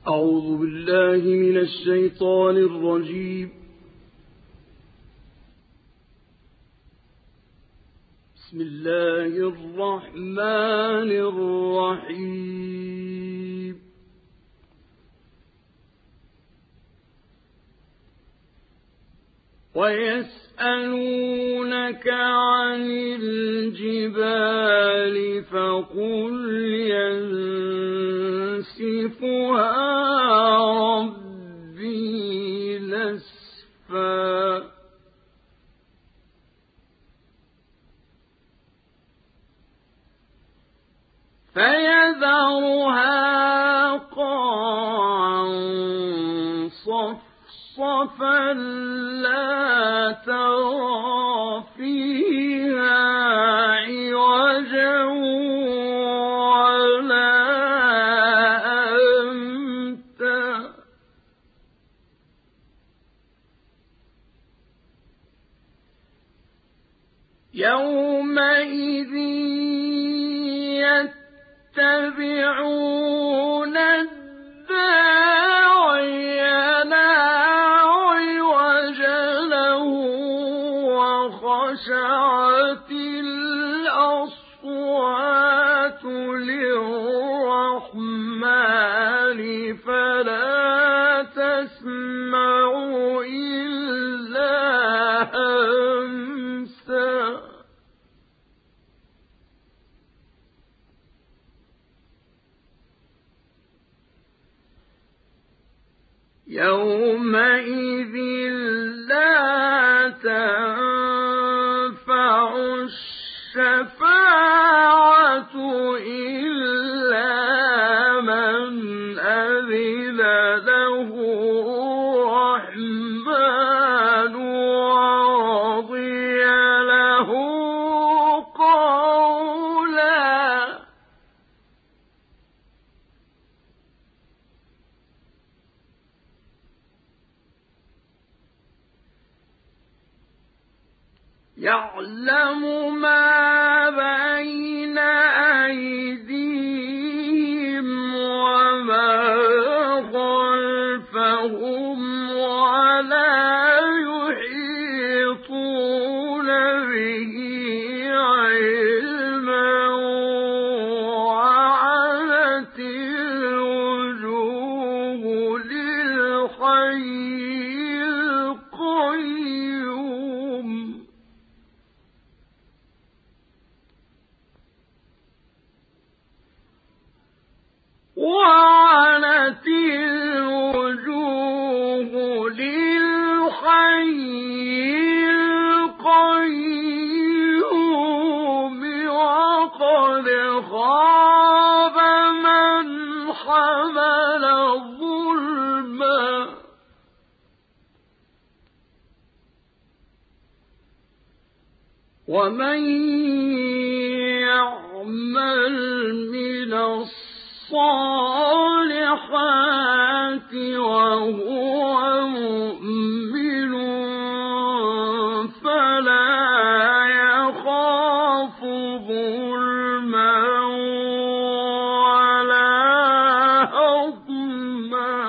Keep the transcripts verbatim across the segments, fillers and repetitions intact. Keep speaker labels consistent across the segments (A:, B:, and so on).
A: أعوذ بالله من الشيطان الرجيم. بسم الله الرحمن الرحيم. ويسألونك عن الجبال فقل ينسفها ربي نسفا فيذرها قاعا صفصفا لا ترى فيها عوجا ولا أمتا يومئذ يتبعون الداعي لا عوج له وخشعت الأصوات للرحمن فلا تسمع إلا همسا يومئذ لا تنفع الشفاعة إلا من أذن له الرحمن ورضي له قولا يعلم ما بين أيديهم وما خلفهم ولا يحيطون به علما وعنت الوجوه للحي القيوم وعنت الوجوه للحي القيوم وقد خاب من حمل ظلما ومن يعمل من الصالحات وهو مؤمن فلا يخاف ظلما ولا هضما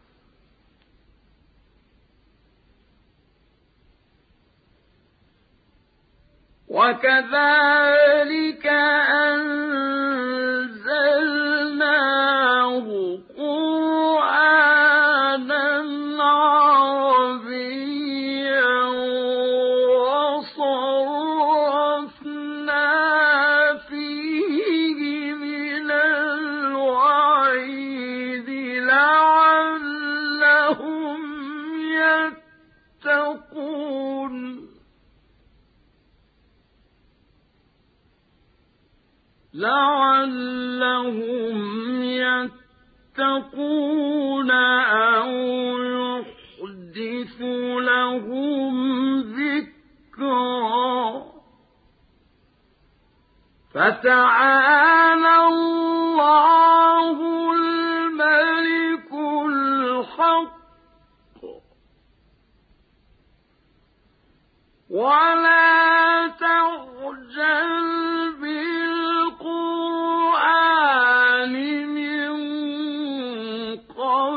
A: وكذلك أنزلناه قرآنا عربيا وصرفنا فيه من الوعيد لعلهم يتقون لعلهم يتقون أو يحدث لهم ذكرا فتعالى الله الملك الحق ولا تعجل بالقرآن من قبل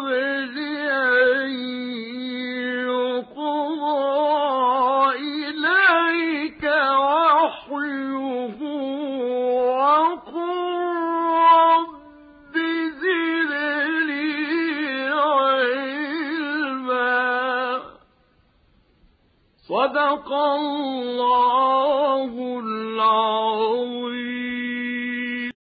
A: صدق الله العظيم.